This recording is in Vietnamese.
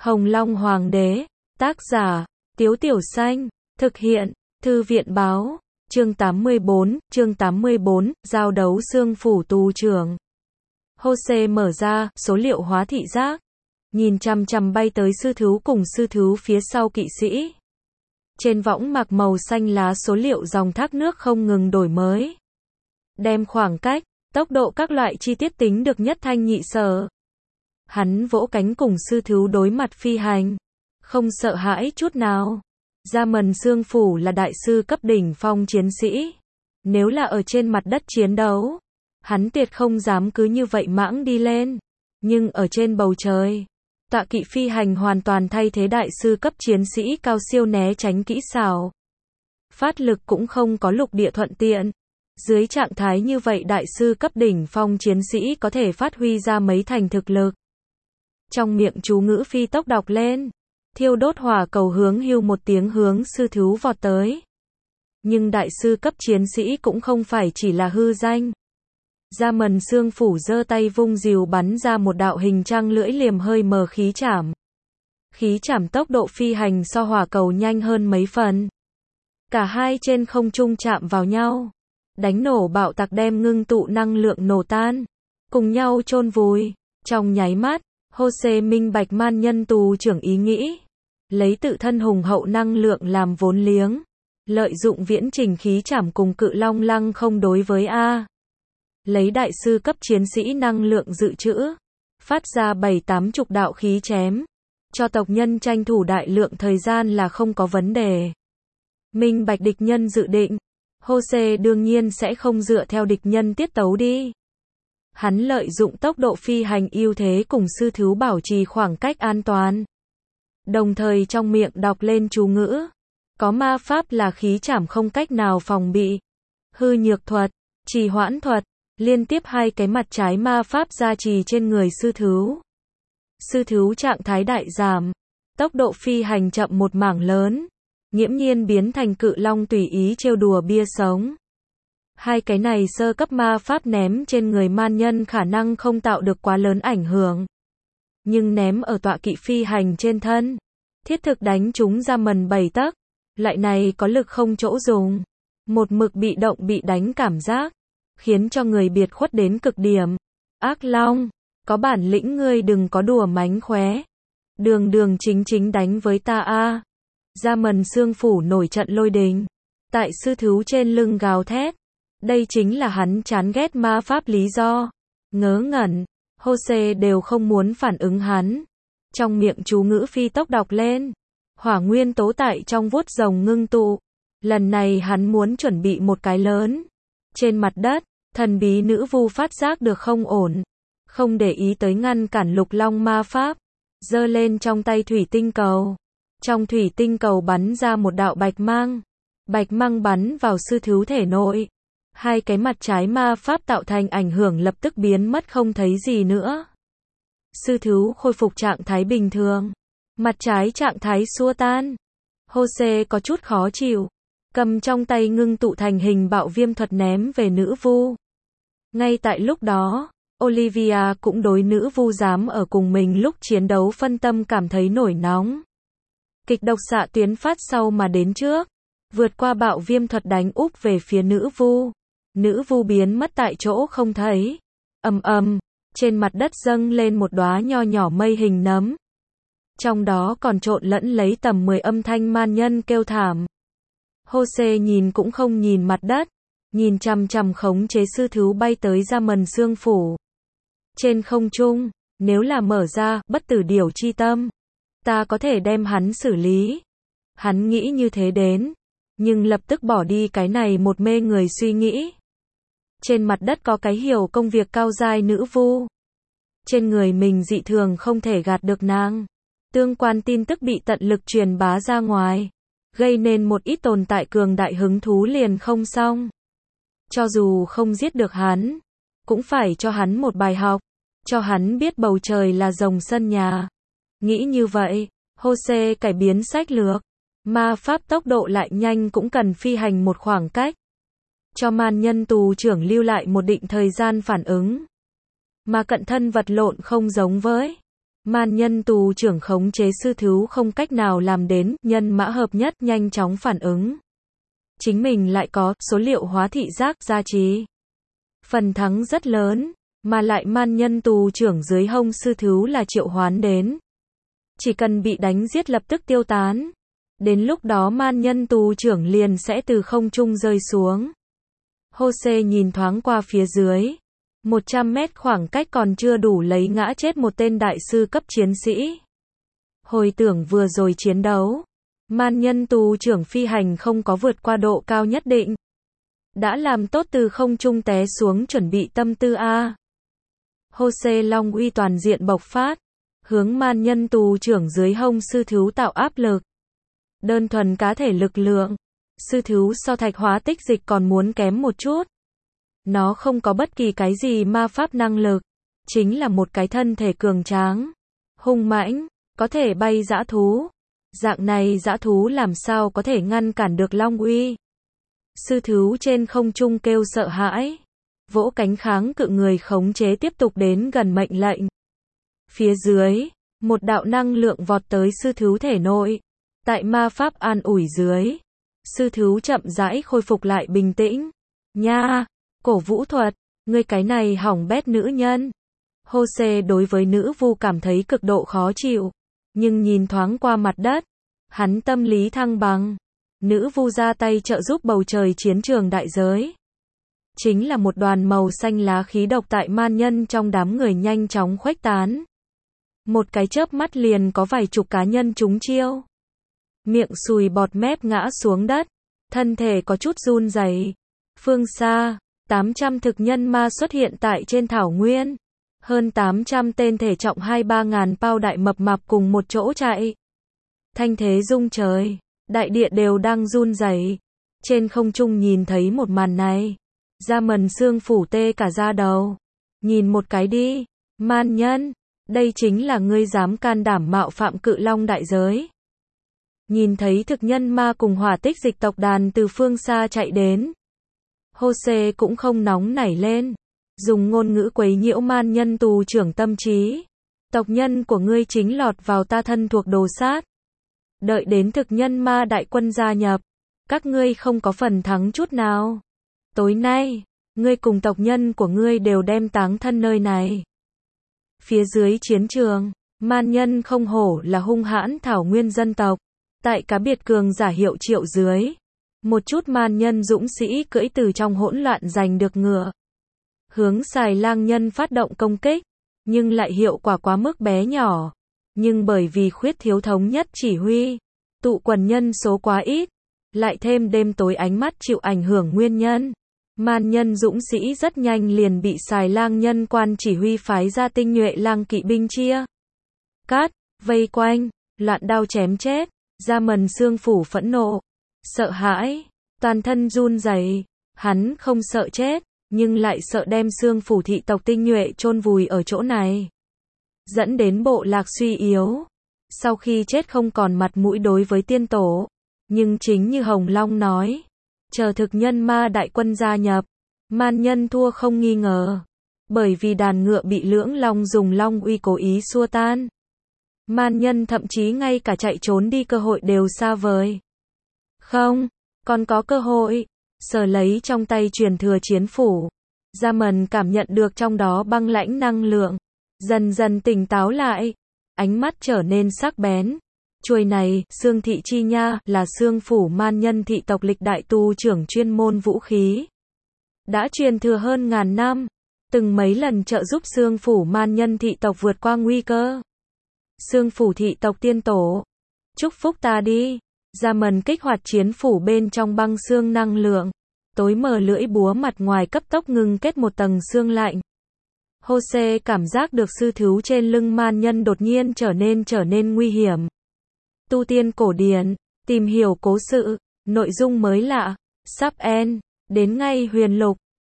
Hồng Long Hoàng đế, tác giả, Tiếu Tiểu Xanh, thực hiện, Thư viện báo, chương 84, giao đấu xương phủ tù trưởng. Jose mở ra, số liệu hóa thị giác, nhìn chằm chằm bay tới sư thú cùng sư thú phía sau kỵ sĩ. Trên võng mạc màu xanh lá số liệu dòng thác nước không ngừng đổi mới. Đem khoảng cách, tốc độ các loại chi tiết tính được nhất thanh nhị sở. Hắn vỗ cánh cùng sư thú đối mặt phi hành, không sợ hãi chút nào. Gia Mần Xương Phủ là đại sư cấp đỉnh phong chiến sĩ. Nếu là ở trên mặt đất chiến đấu, hắn tuyệt không dám cứ như vậy mãng đi lên. Nhưng ở trên bầu trời, tọa kỵ phi hành hoàn toàn thay thế đại sư cấp chiến sĩ cao siêu né tránh kỹ xảo. Phát lực cũng không có lục địa thuận tiện. Dưới trạng thái như vậy đại sư cấp đỉnh phong chiến sĩ có thể phát huy ra mấy thành thực lực. Trong miệng chú ngữ phi tốc đọc lên. Thiêu đốt hỏa cầu hướng hưu một tiếng hướng sư thú vọt tới. Nhưng đại sư cấp chiến sĩ cũng không phải chỉ là hư danh. Gia Mần Xương Phủ giơ tay vung rìu bắn ra một đạo hình trăng lưỡi liềm hơi mờ khí chảm. Khí chảm tốc độ phi hành so hỏa cầu nhanh hơn mấy phần. Cả hai trên không trung chạm vào nhau. Đánh nổ bạo tạc đem ngưng tụ năng lượng nổ tan. Cùng nhau chôn vùi. Trong nháy mắt, Jose minh bạch man nhân tù trưởng ý nghĩ. Lấy tự thân hùng hậu năng lượng làm vốn liếng. Lợi dụng viễn trình khí chảm cùng cự long lăng không đối với A. Lấy đại sư cấp chiến sĩ năng lượng dự trữ. Phát ra 7-80 đạo khí chém. Cho tộc nhân tranh thủ đại lượng thời gian là không có vấn đề. Minh bạch địch nhân dự định. Jose đương nhiên sẽ không dựa theo địch nhân tiết tấu đi. Hắn lợi dụng tốc độ phi hành ưu thế cùng sư thú bảo trì khoảng cách an toàn. Đồng thời trong miệng đọc lên chú ngữ. Có ma pháp là khí chảm không cách nào phòng bị. Hư nhược thuật, trì hoãn thuật, liên tiếp hai cái mặt trái ma pháp gia trì trên người sư thú. Sư thú trạng thái đại giảm. Tốc độ phi hành chậm một mảng lớn. Nghiễm nhiên biến thành cự long tùy ý trêu đùa bia sống. Hai cái này sơ cấp ma pháp ném trên người man nhân khả năng không tạo được quá lớn ảnh hưởng. Nhưng ném ở tọa kỵ phi hành trên thân. Thiết thực đánh chúng Gia Mần 7 tấc. Loại này có lực không chỗ dùng. Một mực bị động bị đánh cảm giác. Khiến cho người biệt khuất đến cực điểm. Ác long, có bản lĩnh ngươi đừng có đùa mánh khóe. Đường đường chính chính đánh với ta a. Gia Mần Xương Phủ nổi trận lôi đình. Tại sư thú trên lưng gào thét. Đây chính là hắn chán ghét ma pháp lý do. Ngớ ngẩn, Jose đều không muốn phản ứng hắn. Trong miệng chú ngữ phi tốc đọc lên. Hỏa nguyên tố tại trong vuốt rồng ngưng tụ. Lần này hắn muốn chuẩn bị một cái lớn. Trên mặt đất, thần bí nữ vu phát giác được không ổn. Không để ý tới ngăn cản lục long ma pháp. Giơ lên trong tay thủy tinh cầu. Trong thủy tinh cầu bắn ra một đạo bạch mang. Bạch mang bắn vào sư thú thể nội. Hai cái mặt trái ma pháp tạo thành ảnh hưởng lập tức biến mất không thấy gì nữa. Sư thú khôi phục trạng thái bình thường. Mặt trái trạng thái xua tan. Jose có chút khó chịu. Cầm trong tay ngưng tụ thành hình bạo viêm thuật ném về nữ vu. Ngay tại lúc đó, Olivia cũng đối nữ vu dám ở cùng mình lúc chiến đấu phân tâm cảm thấy nổi nóng. Kịch độc xạ tuyến phát sau mà đến trước. Vượt qua bạo viêm thuật đánh úp về phía nữ vu. Nữ vu biến mất tại chỗ không thấy. Ầm ầm, trên mặt đất dâng lên một đóa nho nhỏ mây hình nấm. Trong đó còn trộn lẫn lấy tầm 10 âm thanh man nhân kêu thảm. Jose nhìn cũng không nhìn mặt đất, nhìn chằm chằm khống chế sư thú bay tới Gia Mần Xương Phủ. Trên không trung, nếu là mở ra bất tử điểu chi tâm, ta có thể đem hắn xử lý. Hắn nghĩ như thế đến, nhưng lập tức bỏ đi cái này một mê người suy nghĩ. Trên mặt đất có cái hiểu công việc cao giai nữ vu. Trên người mình dị thường không thể gạt được nàng. Tương quan tin tức bị tận lực truyền bá ra ngoài. Gây nên một ít tồn tại cường đại hứng thú liền không xong. Cho dù không giết được hắn, cũng phải cho hắn một bài học. Cho hắn biết bầu trời là rồng sân nhà. Nghĩ như vậy, Jose cải biến sách lược. Ma pháp tốc độ lại nhanh cũng cần phi hành một khoảng cách. Cho man nhân tù trưởng lưu lại một định thời gian phản ứng. Mà cận thân vật lộn không giống với Man nhân tù trưởng khống chế sư thú không cách nào làm đến, nhân mã hợp nhất nhanh chóng phản ứng. Chính mình lại có số liệu hóa thị giác gia trì. Phần thắng rất lớn, mà lại man nhân tù trưởng dưới hông sư thú là triệu hoán đến. Chỉ cần bị đánh giết lập tức tiêu tán. Đến lúc đó man nhân tù trưởng liền sẽ từ không trung rơi xuống. Jose nhìn thoáng qua phía dưới. 100 mét khoảng cách còn chưa đủ lấy ngã chết một tên đại sư cấp chiến sĩ. Hồi tưởng vừa rồi chiến đấu, man nhân tù trưởng phi hành không có vượt qua độ cao nhất định. Đã làm tốt từ không trung té xuống chuẩn bị tâm tư A. Jose Long uy toàn diện bộc phát, hướng man nhân tù trưởng dưới hông sư thú tạo áp lực. Đơn thuần cá thể lực lượng, sư thú so thạch hóa tích dịch còn muốn kém một chút. Nó không có bất kỳ cái gì ma pháp năng lực, chính là một cái thân thể cường tráng, hung mãnh, có thể bay dã thú. Dạng này dã thú làm sao có thể ngăn cản được Long uy. Sư thú trên không trung kêu sợ hãi, vỗ cánh kháng cự người khống chế tiếp tục đến gần mệnh lệnh. Phía dưới, một đạo năng lượng vọt tới sư thú thể nội. Tại ma pháp an ủi dưới, sư thú chậm rãi khôi phục lại bình tĩnh. Nha, cổ vũ thuật, ngươi cái này hỏng bét nữ nhân. Jose đối với nữ vu cảm thấy cực độ khó chịu, nhưng nhìn thoáng qua mặt đất, hắn tâm lý thăng bằng. Nữ vu ra tay trợ giúp bầu trời chiến trường đại giới. Chính là một đoàn màu xanh lá khí độc tại man nhân trong đám người nhanh chóng khuếch tán. Một cái chớp mắt liền có vài chục cá nhân trúng chiêu. Miệng sùi bọt mép ngã xuống đất, thân thể có chút run rẩy. Phương xa, 800 thực nhân ma xuất hiện tại trên thảo nguyên. Hơn 800 tên thể trọng 2-3 ngàn pao đại mập mạp cùng một chỗ chạy. Thanh thế rung trời, đại địa đều đang run rẩy. Trên không trung nhìn thấy một màn này, da mần xương phủ tê cả da đầu. Nhìn một cái đi, man nhân, đây chính là ngươi dám can đảm mạo phạm cự long đại giới. Nhìn thấy thực nhân ma cùng hỏa tích dịch tộc đàn từ phương xa chạy đến. Jose cũng không nóng nảy lên, dùng ngôn ngữ quấy nhiễu man nhân tù trưởng tâm trí. Tộc nhân của ngươi chính lọt vào ta thân thuộc đồ sát. Đợi đến thực nhân ma đại quân gia nhập, các ngươi không có phần thắng chút nào. Tối nay, ngươi cùng tộc nhân của ngươi đều đem táng thân nơi này. Phía dưới chiến trường, man nhân không hổ là hung hãn thảo nguyên dân tộc. Tại cá biệt cường giả hiệu triệu dưới, một chút man nhân dũng sĩ cưỡi từ trong hỗn loạn giành được ngựa. Hướng xài lang nhân phát động công kích, nhưng lại hiệu quả quá mức bé nhỏ. Nhưng bởi vì khuyết thiếu thống nhất chỉ huy, tụ quần nhân số quá ít, lại thêm đêm tối ánh mắt chịu ảnh hưởng nguyên nhân. Man nhân dũng sĩ rất nhanh liền bị xài lang nhân quan chỉ huy phái ra tinh nhuệ lang kỵ binh chia cắt, vây quanh, loạn đao chém chết. Da mần xương phủ phẫn nộ, sợ hãi, toàn thân run rẩy. Hắn không sợ chết, nhưng lại sợ đem xương phủ thị tộc tinh nhuệ chôn vùi ở chỗ này, dẫn đến bộ lạc suy yếu. Sau khi chết không còn mặt mũi đối với tiên tổ. Nhưng chính như Hồng Long nói, chờ thực nhân ma đại quân gia nhập, man nhân thua không nghi ngờ. Bởi vì đàn ngựa bị lưỡng long dùng long uy cố ý xua tan. Man nhân thậm chí ngay cả chạy trốn đi cơ hội đều xa vời. Không, còn có cơ hội. Sờ lấy trong tay truyền thừa chiến phủ. Da mần cảm nhận được trong đó băng lãnh năng lượng. Dần dần tỉnh táo lại. Ánh mắt trở nên sắc bén. Chuôi này, xương thị chi nha, là xương phủ man nhân thị tộc lịch đại tu trưởng chuyên môn vũ khí. Đã truyền thừa hơn ngàn năm. Từng mấy lần trợ giúp xương phủ man nhân thị tộc vượt qua nguy cơ. Xương phủ thị tộc tiên tổ, chúc phúc ta đi. Da mần kích hoạt chiến phủ bên trong băng xương năng lượng. Tối mờ lưỡi búa mặt ngoài cấp tốc ngưng kết một tầng xương lạnh. Jose cảm giác được sư thú trên lưng man nhân đột nhiên trở nên nguy hiểm. Tu tiên cổ điển, tìm hiểu cố sự, nội dung mới lạ, sắp end, đến ngay huyền lục.